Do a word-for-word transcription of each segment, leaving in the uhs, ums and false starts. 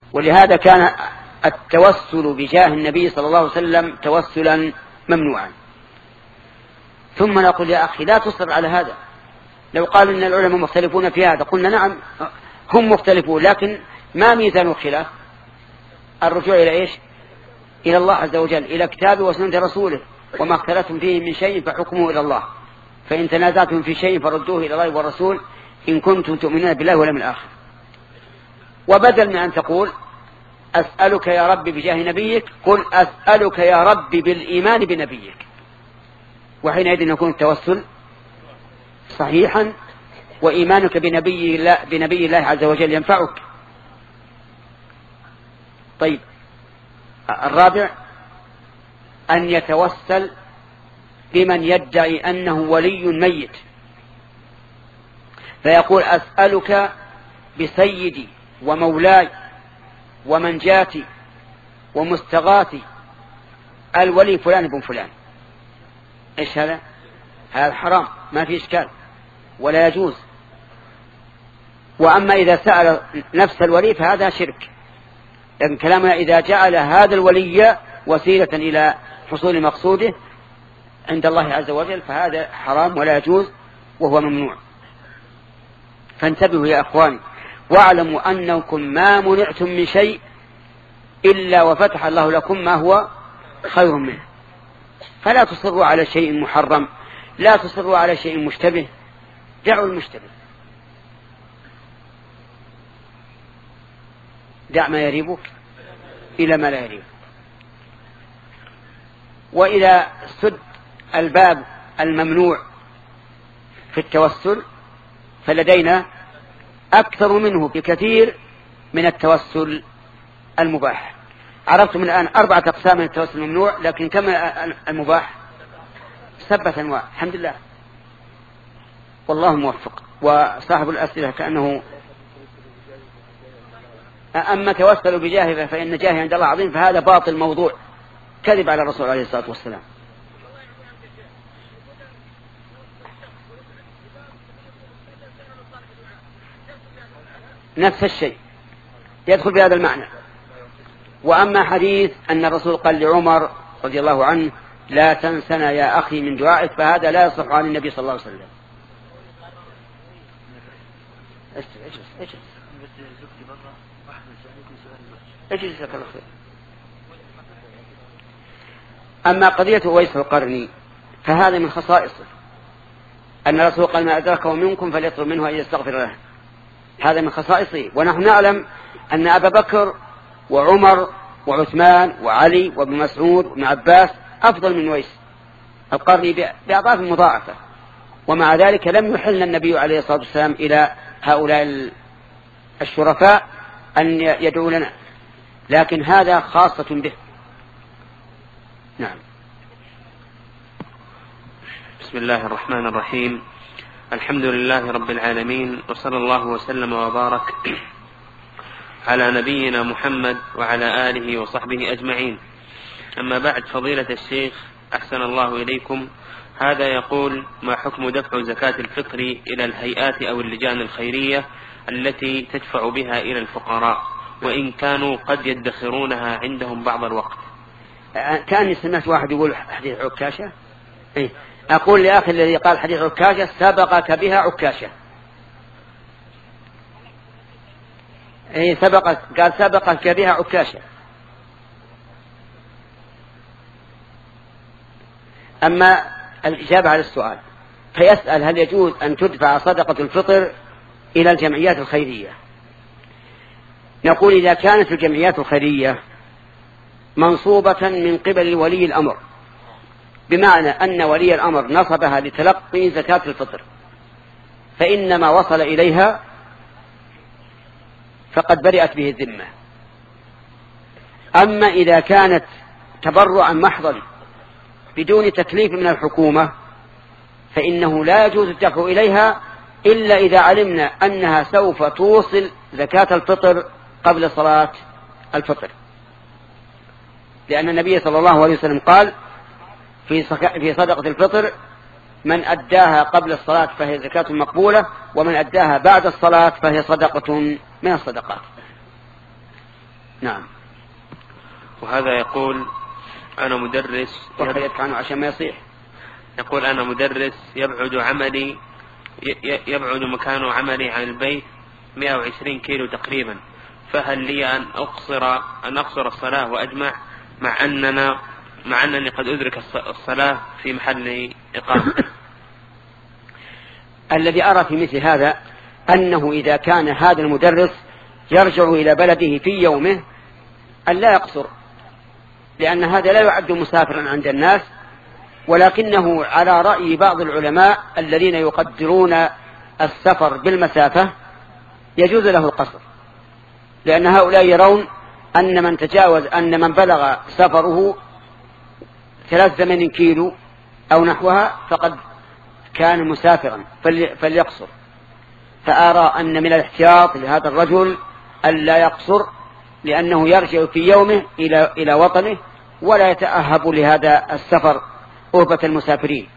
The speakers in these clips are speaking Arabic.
ولهذا كان التوسل بجاه النبي صلى الله عليه وسلم توسلا ممنوعا. ثم نقول يا أخي لا تصر على هذا. لو قالوا إن العلماء مختلفون في هذا قلنا نعم هم مختلفون، لكن ما ميزان الخلاف؟ الرجوع إلى إيش؟ إلى الله عز وجل، إلى كتابه وسنة رسوله، وما اختلفتم فيه من شيء فحكمه إلى الله، فإن تنازعتم في شيء فردوه إلى الله والرسول إن كنتم تؤمنون بالله واليوم الآخر. وبدل من أن تقول أسألك يا رب بجاه نبيك، قل أسألك يا رب بالإيمان بنبيك، وحينئذ يكون التوسل صحيحا، وإيمانك بنبي الله, بنبي الله عز وجل ينفعك. طيب الرابع أن يتوسل بمن يدعي أنه ولي ميت، فيقول أسألك بسيدي ومولاي ومنجاتي ومستغاثي الولي فلان بن فلان. إيش هذا؟ هذا حرام، ما في إشكال ولا يجوز. وأما إذا سأل نفس الولي فهذا شرك، لكن كلامنا إذا جعل هذا الولي وسيلة إلى حصول مقصوده عند الله عز وجل فهذا حرام ولا يجوز وهو ممنوع. فانتبهوا يا أخواني، واعلموا أنكم ما منعتم من شيء إلا وفتح الله لكم ما هو خير منه. فلا تصروا على شيء محرم، لا تصروا على شيء مشتبه، دعوا المشتبه، دع ما يريبك إلى ما لا يريبك. وإذا سد الباب الممنوع في التوسل فلدينا أكثر منه بكثير من التوسل المباح. عرفتم الآن أربعة أقسام من التوسل الممنوع، لكن كم المباح؟ سبعة أنواع. الحمد لله والله موفق. وصاحب الأسئلة كأنه أما توسلوا بجاهه فإن جاهه عند الله عظيم، فهذا باطل موضوع، كذب على الرسول عليه الصلاة والسلام. نفس الشيء يدخل بهذا المعنى. وأما حديث أن الرسول قال لعمر رضي الله عنه لا تنسنا يا أخي من دعائك، فهذا لا يصح عن النبي صلى الله عليه وسلم. اجلس اجلس اجلس لك الخير. أما قضية أويس القرني فهذا من خصائصه، أن الرسول قال ما أدركه منكم فليطلب منه أن يستغفر له، هذا من خصائصه. ونحن نعلم أن أبا بكر وعمر وعثمان وعلي وابن مسعود وابن عباس أفضل من أويس القرني بأضعاف مضاعفة، ومع ذلك لم يحل النبي عليه الصلاة والسلام إلى هؤلاء الشرفاء أن يدعوا لنا، لكن هذا خاصة به. نعم. بسم الله الرحمن الرحيم، الحمد لله رب العالمين، وصلى الله وسلم وبارك على نبينا محمد وعلى آله وصحبه أجمعين. أما بعد، فضيلة الشيخ أحسن الله إليكم، هذا يقول ما حكم دفع زكاة الفطر إلى الهيئات أو اللجان الخيرية التي تدفع بها إلى الفقراء، وإن كانوا قد يدخرونها عندهم بعض الوقت؟ كأني سمعت واحد يقول حديث عكاشة. إيه؟ أقول لأخي الذي قال حديث عكاشة سبقك بها عكاشة. إيه سبقك، قال سبقك بها عكاشة. أما الإجابة على السؤال فيسأل هل يجوز أن تدفع صدقة الفطر إلى الجمعيات الخيرية؟ نقول إذا كانت الجمعيات الخيرية منصوبة من قبل ولي الأمر، بمعنى أن ولي الأمر نصبها لتلقي زكاة الفطر، فإنما وصل إليها فقد برئت به الذمة. أما إذا كانت تبرعا محضا بدون تكليف من الحكومة فإنه لا يجوز الدفع إليها إلا إذا علمنا أنها سوف توصل زكاة الفطر قبل صلاة الفطر، لأن النبي صلى الله عليه وسلم قال في صدقة الفطر من أداها قبل الصلاة فهي زكاة مقبولة، ومن أداها بعد الصلاة فهي صدقة من الصدقات. نعم. وهذا يقول أنا مدرس وحيدك عنه عشان ما يصيح. يقول أنا مدرس يبعد عملي يبعد مكان عملي عن البيت مئة وعشرين كيلو تقريبا، فهل لي أن أقصر أن أقصر الصلاة وأجمع مع أننا مع أنني قد أدرك الصلاة في محل إقامة؟ الذي أرى في مثل هذا أنه إذا كان هذا المدرس يرجع إلى بلده في يومه أن لا يقصر، لأن هذا لا يعد مسافرا عند الناس، ولكنه على رأي بعض العلماء الذين يقدرون السفر بالمسافة يجوز له القصر، لأن هؤلاء يرون أن من تجاوز أن من بلغ سفره ثلاث ثمانين كيلو أو نحوها فقد كان مسافرا فليقصر. فأرى أن من الاحتياط لهذا الرجل ألا يقصر، لأنه يرجع في يومه إلى إلى وطنه ولا يتأهب لهذا السفر أهبة المسافرين.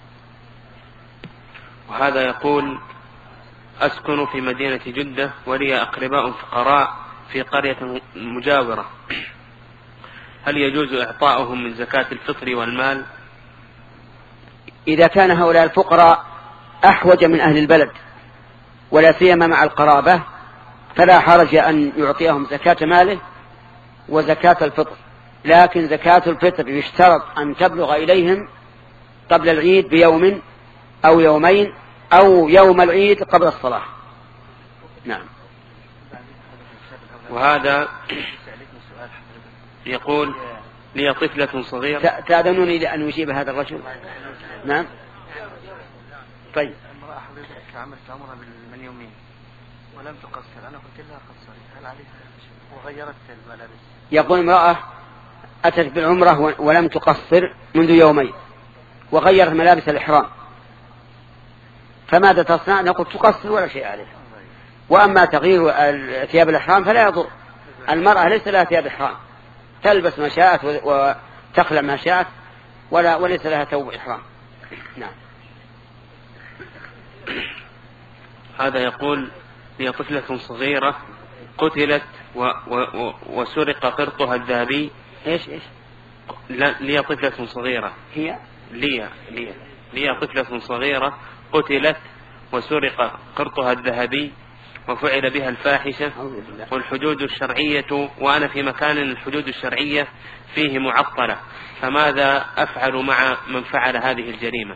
وهذا يقول أسكن في مدينة جدة ولي أقرباء فقراء في قرية مجاورة، هل يجوز إعطاؤهم من زكاة الفطر والمال؟ إذا كان هؤلاء الفقراء أحوج من أهل البلد ولا سيما مع القرابة فلا حرج أن يعطيهم زكاة ماله وزكاة الفطر، لكن زكاة الفطر يشترط أن تبلغ إليهم قبل العيد بيوم أو يومين أو يوم العيد قبل الصلاة. نعم. وهذا يقول لي طفلة صغيرة. تأذنوني لأن أجيب هذا الرجل؟ نعم. طيب. امرأة حضرتك عملت عمرها من يومين ولم تقصر، أنا قلت لها قصري، هل عليها وغيرت الملابس؟ يقول امرأة أتت بالعمرة ولم تقصر منذ يومين وغيرت ملابس الإحرام، فماذا تصنع؟ نقول تقصر ولا شيء عليها. وأما تغيير ثياب الإحرام فلا يضر، المرأة ليس لها ثياب إحرام، تلبس ما شاءت وتخلع ما شاءت ولا وليس لها ثوب إحرام. نعم. هذا يقول هي طفلة صغيرة قتلت و و وسرق قرطها الذهبي. ايش ايش؟ لا لي طفلة صغيرة هي لي لي لي طفلة صغيرة قتلت وسرق قرطها الذهبي وفعل بها الفاحشة، والحدود الشرعية وأنا في مكان الحدود الشرعية فيه معطلة، فماذا أفعل مع من فعل هذه الجريمة؟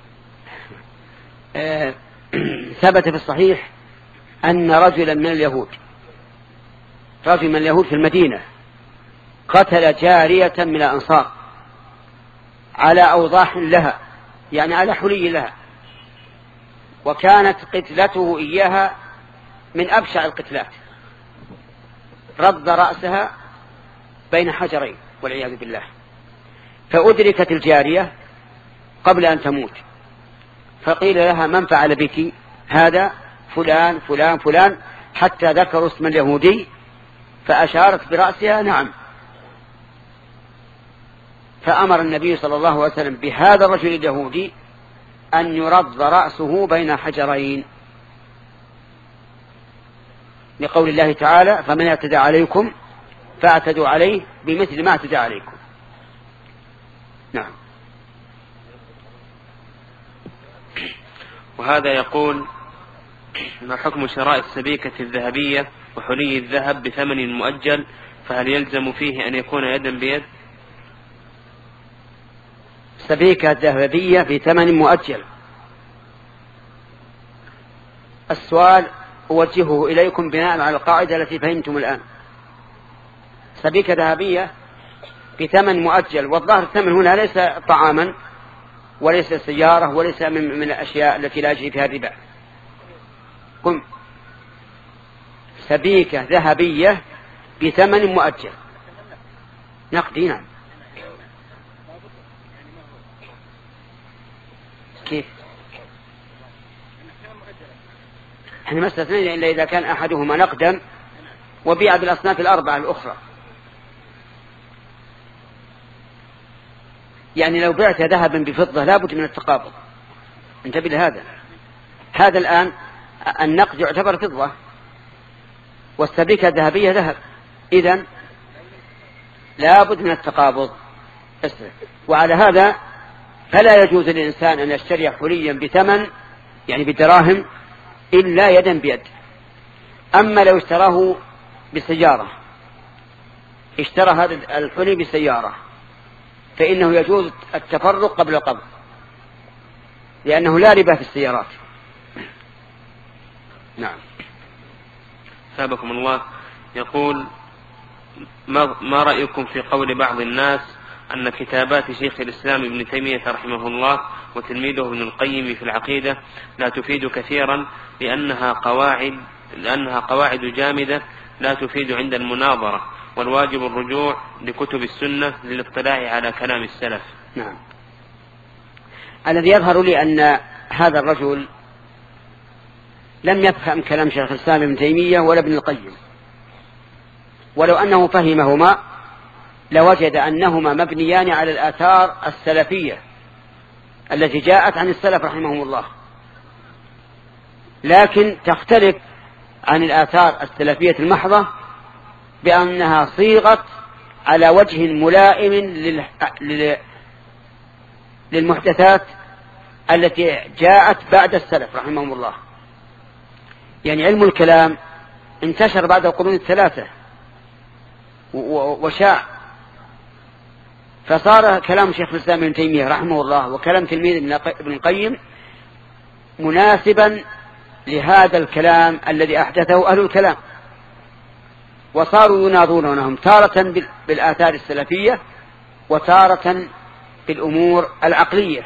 آه ثبت في الصحيح أن رجلا من اليهود رجل من اليهود في المدينة قتل جارية من الأنصار على أوضاح لها، يعني على حلي لها، وكانت قتلته إياها من أبشع القتلات، رد رأسها بين حجرين والعياذ بالله، فأدركت الجارية قبل أن تموت، فقيل لها من فعل بك هذا؟ فلان فلان فلان، حتى ذكروا اسم اليهودي فأشارت برأسها نعم. فأمر النبي صلى الله عليه وسلم بهذا الرجل اليهودي أن يرد رأسه بين حجرين، لقول الله تعالى فمن اعتدى عليكم فاعتدوا عليه بمثل ما اعتدى عليكم. نعم. وهذا يقول ما حكم شراء السبيكة الذهبية وحلي الذهب بثمن مؤجل، فهل يلزم فيه أن يكون يدا بيد؟ سبيكة ذهبية بثمن مؤجل، السؤال أوجهه إليكم بناء على القاعدة التي فهمتم الآن. سبيكة ذهبية بثمن مؤجل، والظاهر الثمن هنا ليس طعاما وليس سيارة وليس من, من الأشياء التي لا يجري فيها الربا. قم سبيكة ذهبية بثمن مؤجل نقدي. نعم. كيف؟ احنا ما استثنينا إلا إذا كان أحدهما نقدا وبيع بالأصناف الأربعة الأخرى. يعني لو بعت ذهبا بفضة لابد من التقابض، انتبه لهذا. هذا الآن النقد يعتبر فضة والسبيكة الذهبية ذهب، إذن لا بد من التقابض. وعلى هذا فلا يجوز للإنسان أن يشتري حليا بثمن يعني بدراهم إلا يدا بيد. أما لو اشتراه بسيارة، اشترى هذا الحلي بسيارة، فإنه يجوز التفرق قبل القبض، لأنه لا ربا في السيارات. نعم. ثابكم الله يقول: ما رأيكم في قول بعض الناس أن كتابات شيخ الإسلام ابن تيمية رحمه الله وتلميذه ابن القيم في العقيدة لا تفيد كثيرا لأنها قواعد, لأنها قواعد جامدة لا تفيد عند المناظرة، والواجب الرجوع لكتب السنة للاطلاع على كلام السلف؟ نعم. الذي يظهر لي أن هذا الرجل لم يفهم كلام شيخ الإسلام ابن تيمية ولا ابن القيم، ولو أنه فهمهما لوجد أنهما مبنيان على الآثار السلفية التي جاءت عن السلف رحمهم الله، لكن تختلف عن الآثار السلفية المحضة بأنها صيغت على وجه ملائم للمحدثات التي جاءت بعد السلف رحمهم الله. يعني علم الكلام انتشر بعد القرون الثلاثة وشاع، فصار كلام شيخ الإسلام ابن تيمية رحمه الله وكلام تلميذ ابن القيم مناسبا لهذا الكلام الذي أحدثه أهل الكلام، وصاروا يناظرونهم تارة بالآثار السلفية وتارة بالأمور العقلية.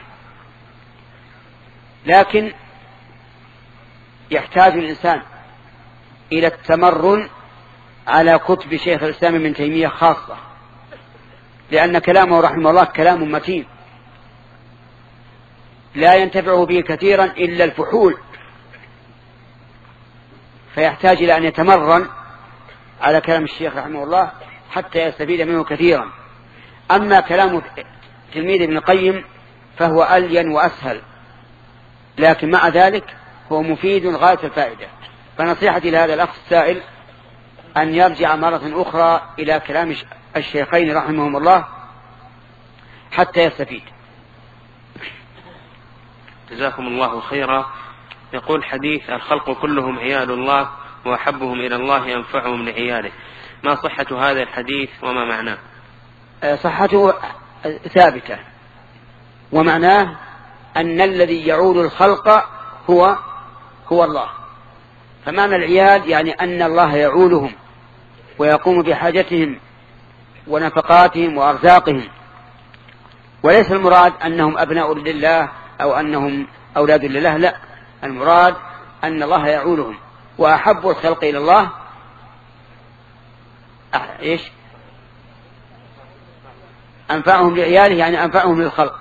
لكن يحتاج الإنسان إلى التمرن على كتب شيخ الإسلام ابن تيمية خاصة، لأن كلامه رحمه الله كلام متين لا ينتفع به كثيرا إلا الفحول، فيحتاج إلى أن يتمرن على كلام الشيخ رحمه الله حتى يستفيد منه كثيرا. أما كلام تلميذ ابن القيم فهو ألين وأسهل، لكن مع ذلك هو مفيد غاية الفائدة. فنصيحتي لهذا الأخ السائل أن يرجع مرة أخرى إلى كلام الشيخين رحمهم الله حتى يستفيد. جزاكم الله خيرا. يقول: حديث الخلق كلهم عيال الله وأحبهم إلى الله أنفعهم لعياله، ما صحة هذا الحديث وما معناه؟ صحته ثابتة، ومعناه أن الذي يعول الخلق هو هو الله. فمعنى العيال يعني أن الله يعولهم ويقوم بحاجتهم ونفقاتهم وأرزاقهم، وليس المراد أنهم أبناء لله أو أنهم أولاد لله، لا، المراد أن الله يعولهم. وأحب الخلق إلى الله إيش؟ أنفعهم لعياله، يعني أنفعهم للخلق.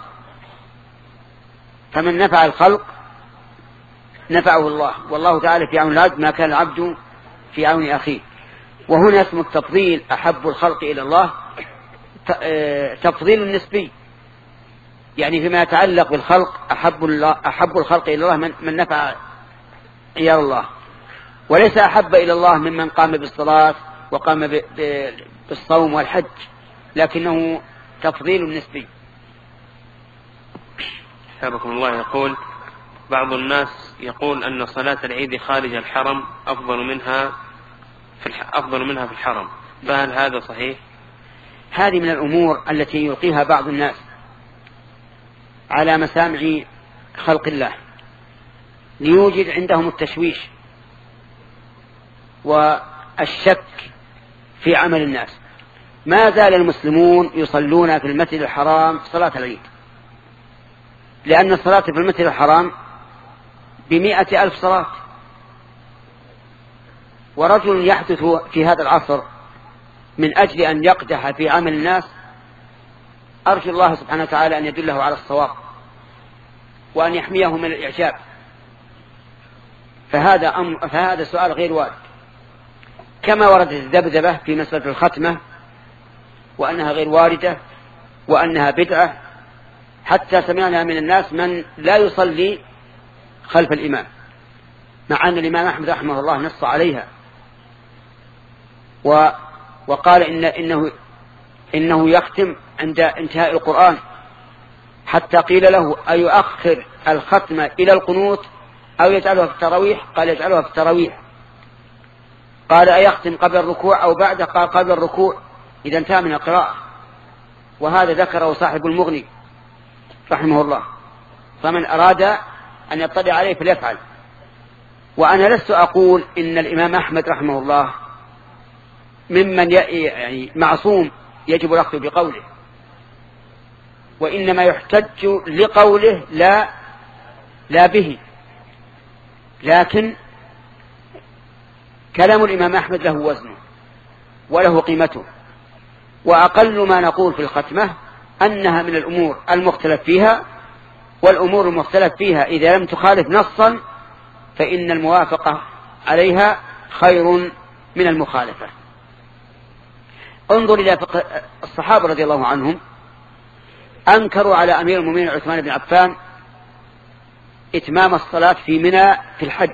فمن نفع الخلق نفعه الله، والله تعالى في عون العبد ما كان العبد في عون أخيه. وهنا اسم التفضيل أحب الخلق إلى الله تفضيل نسبي، يعني فيما يتعلق بالخلق أحب, الله أحب الخلق إلى الله من, من نفع عيال الله، وليس أحب إلى الله ممن قام بالصلاة وقام بالصوم والحج، لكنه تفضيل نسبي. حفظكم الله. يقول: بعض الناس يقول أن صلاة العيد خارج الحرم أفضل منها في أفضل منها في الحرم، فهل هذا صحيح؟ هذه من الأمور التي يلقيها بعض الناس على مسامع خلق الله ليوجد عندهم التشويش والشك في عمل الناس. ما زال المسلمون يصلون في المسجد الحرام صلاة العيد، لأن الصلاة في المسجد الحرام بمئة ألف صلاة. ورجل يحدث في هذا العصر من أجل أن يقدح في عمل الناس، أرجو الله سبحانه وتعالى أن يدله على الصواب وأن يحميه من الإعجاب. فهذا, أم فهذا سؤال غير وارد، كما وردت الذبذبة في مسألة الختمة وأنها غير واردة وأنها بدعة، حتى سمعنا من الناس من لا يصلي خلف الإمام، مع أن الإمام أحمد رحمه الله نص عليها وقال إن إنه إنه يختم عند انتهاء القرآن، حتى قيل له أيؤخر الختم إلى القنوت أو يجعلها في التراويح؟ قال يجعلها في التراويح. قال أيختم قبل الركوع أو بعد؟ قال قبل الركوع إذا انتهى من القراءة. وهذا ذكره صاحب المغني رحمه الله، فمن أراد أن يطلع عليه فليفعل. وأنا لست أقول إن الإمام أحمد رحمه الله ممن يعني معصوم يجب الأخذ بقوله، وإنما يحتج لقوله لا لا به. لكن كلام الإمام أحمد له وزنه وله قيمته، وأقل ما نقول في الختمة أنها من الأمور المختلف فيها، والأمور المختلف فيها إذا لم تخالف نصا فإن الموافقة عليها خير من المخالفة. انظر إلى فقه الصحابة رضي الله عنهم، أنكروا على أمير المؤمنين عثمان بن عفان إتمام الصلاة في منى في الحج،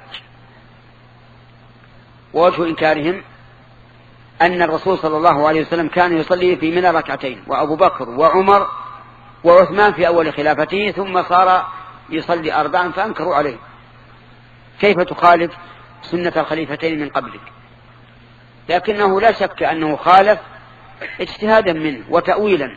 ووجه إنكارهم أن الرسول صلى الله عليه وسلم كان يصلي في منى ركعتين، وأبو بكر وعمر وعثمان في أول خلافته، ثم صار يصلي أربعا فأنكروا عليه. كيف تخالف سنة الخليفتين من قبلك؟ لكنه لا شك أنه خالف اجتهادا منه وتأويلا،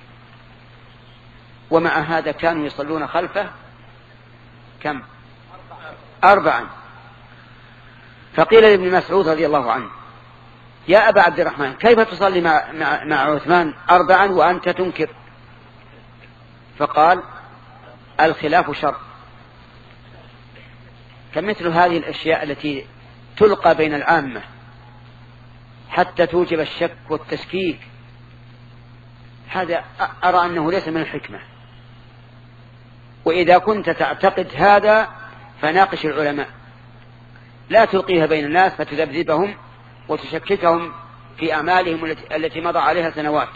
ومع هذا كانوا يصلون خلفه كم؟ أربعا. فقيل لابن مسعود رضي الله عنه يا أبا عبد الرحمن كيف تصلي مع, مع, مع عثمان أربعا وأنت تنكر؟ فقال الخلاف شر. فمثل هذه الأشياء التي تلقى بين العامة حتى توجب الشك والتشكيك، هذا أرى أنه ليس من الحكمة. وإذا كنت تعتقد هذا فناقش العلماء، لا تلقيها بين الناس فتذبذبهم وتشككهم في أعمالهم التي مضى عليها سنوات.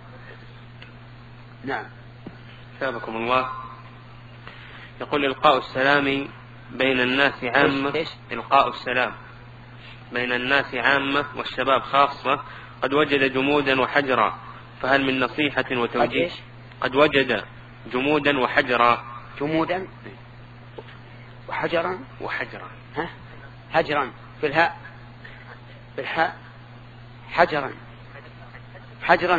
نعم. ثابكم الله. يقول إلقاء السلام بين الناس عامة، إلقاء السلام بين الناس عامة والشباب خاصة قد وجد جمودا وحجرا، فهل من نصيحة وتوجيه؟ قد وجد جمودا وحجرا. جمودا وحجرا وحجرا ها؟ حجرا في الهاء بالحاء، حجرا حجرا.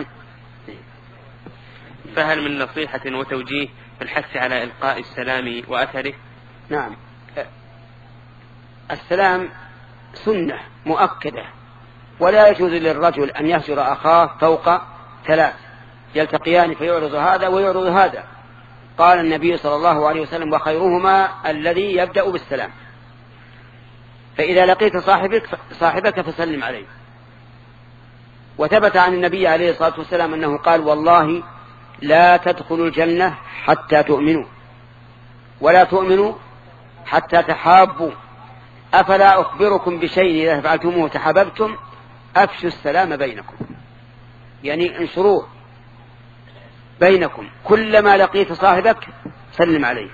فهل من نصيحة وتوجيه في الحث على إلقاء السلام وأثره؟ نعم، السلام سنة مؤكدة، ولا يجوز للرجل أن يهجر أخاه فوق ثلاث، يلتقيان فيعرض هذا ويعرض هذا. قال النبي صلى الله عليه وسلم وخيرهما الذي يبدأ بالسلام. فإذا لقيت صاحبك, صاحبك فسلم عليه. وثبت عن النبي عليه الصلاة والسلام أنه قال والله لا تدخلوا الجنة حتى تؤمنوا، ولا تؤمنوا حتى تحابوا، أفلا أخبركم بشيء إذا فعلتموه تحاببتم؟ أفشوا السلام بينكم، يعني انشروه بينكم، كلما لقيت صاحبك سلم عليه.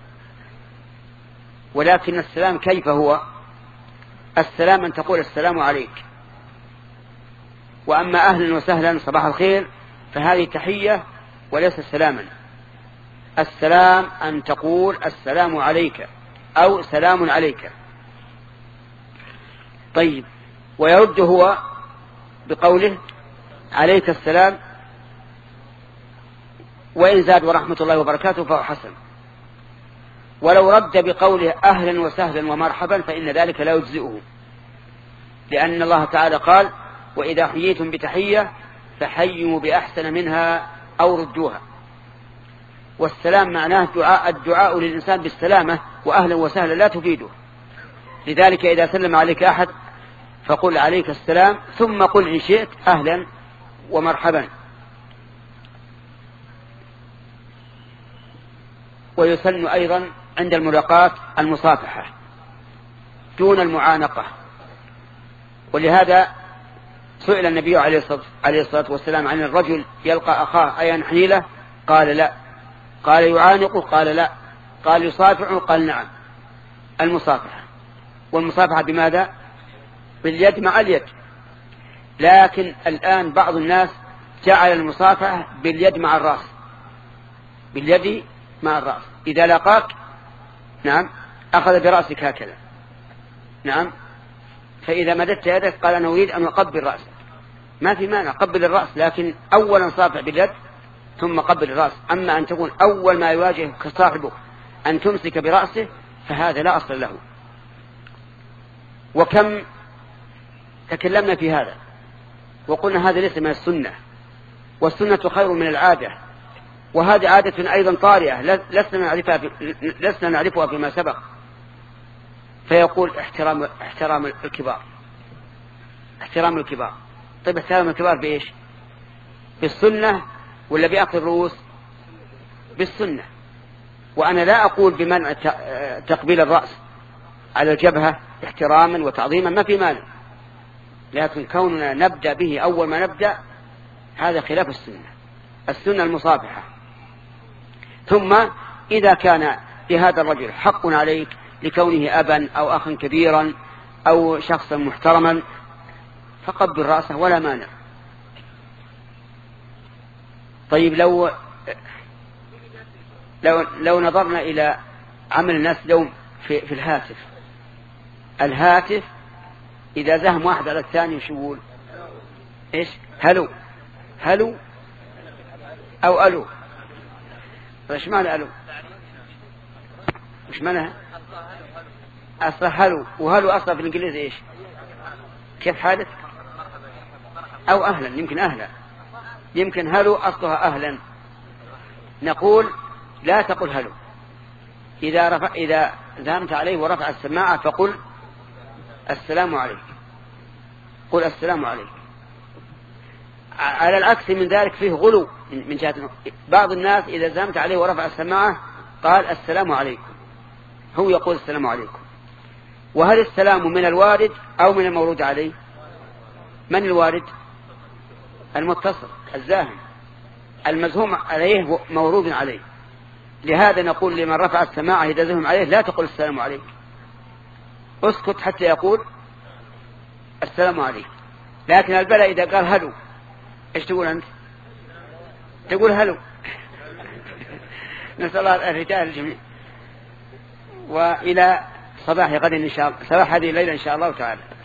ولكن السلام كيف هو؟ السلام أن تقول السلام عليك، وأما أهلا وسهلا صباح الخير فهذه تحية وليس سلاما. السلام أن تقول السلام عليك أو سلام عليك. طيب، ويرد هو بقوله عليك السلام، وإن زاد ورحمة الله وبركاته فهو حسن. ولو رد بقوله أهلا وسهلا ومرحبا فإن ذلك لا يجزئه، لأن الله تعالى قال وإذا حييتم بتحية فحيوا بأحسن منها أو ردوها. والسلام معناه دعاء، الدعاء للإنسان بالسلامة، وأهلا وسهلا لا تفيده. لذلك إذا سلم عليك أحد فقل عليك السلام، ثم قل إن شئت أهلا ومرحبا. ويسن أيضا عند الملاقاة المصافحة دون المعانقة. ولهذا سئل النبي عليه الصلاة والسلام عن الرجل يلقى أخاه أينحني له؟ قال لا. قال يعانقه؟ قال لا. قال يصافحه؟ قال نعم. المصافحة، والمصافحة بماذا؟ باليد مع اليد. لكن الآن بعض الناس جعل المصافحة باليد مع الرأس، باليد مع الرأس. إذا لقاك نعم أخذ برأسك هكذا نعم، فإذا مددت يدك قال أنا أريد أن أقبل رأسك، ما في مانع قبل الرأس، لكن أولا صافح باليد ثم قبل الرأس. أما أن تكون أول ما يواجهك صاحبك أن تمسك برأسه فهذا لا أصل له. وكم تكلمنا في هذا وقلنا هذا ليس من السنة، والسنة خير من العادة، وهذه عادة أيضا طارئة لسنا نعرفها في لسنا نعرفها فيما سبق. فيقول احترام احترام الكبار، احترام الكبار. طيب احترام الكبار بإيش؟ بالسنة ولا بأخذ الرؤوس؟ بالسنة. وأنا لا أقول بمنع تقبيل الرأس على الجبهة احتراما وتعظيما، ما في مانع، لكن كوننا نبدأ به أول ما نبدأ هذا خلاف السنة. السنة المصافحة. ثم إذا كان لهذا الرجل حق عليك لكونه أبا أو أخا كبيرا أو شخصا محترما فقبل رأسه ولا مانع. طيب لو لو لو نظرنا إلى عمل الناس اليوم في, في الهاتف، الهاتف إذا زهم واحد على الثاني وش يقول؟ إيش؟ هلو هلو أو ألو. إيش معنى ألو؟ إيش معنى؟ أصلا هلو، وهلو أصلا في الإنجليزي إيش؟ كيف حالك؟ أو أهلا، يمكن أهلا، يمكن هلو أصلها أهلا. نقول لا تقل هلو، إذا رفع إذا زهمت عليه ورفع السماعة فقل السلام عليك، قل السلام عليك. على العكس من ذلك فيه غلو من جهة بعض الناس، إذا زهمت عليه ورفع السماعة قال السلام عليكم، هو يقول السلام عليكم. وهل السلام من الوارد أو من المورود عليه؟ من الوارد؟ المتصل الزاهم، المزهوم عليه مورود عليه. لهذا نقول لمن رفع السماعة إذا زهم عليه لا تقول السلام عليك، اسكت حتى يقول السلام عليك. لكن البلاء إذا قال هلو إيش تقول أنت؟ تقول هلو. نسأل الله الرجال الجميع. وإلى صباح غد إن شاء الله، صباح هذه الليلة إن شاء الله تعالى.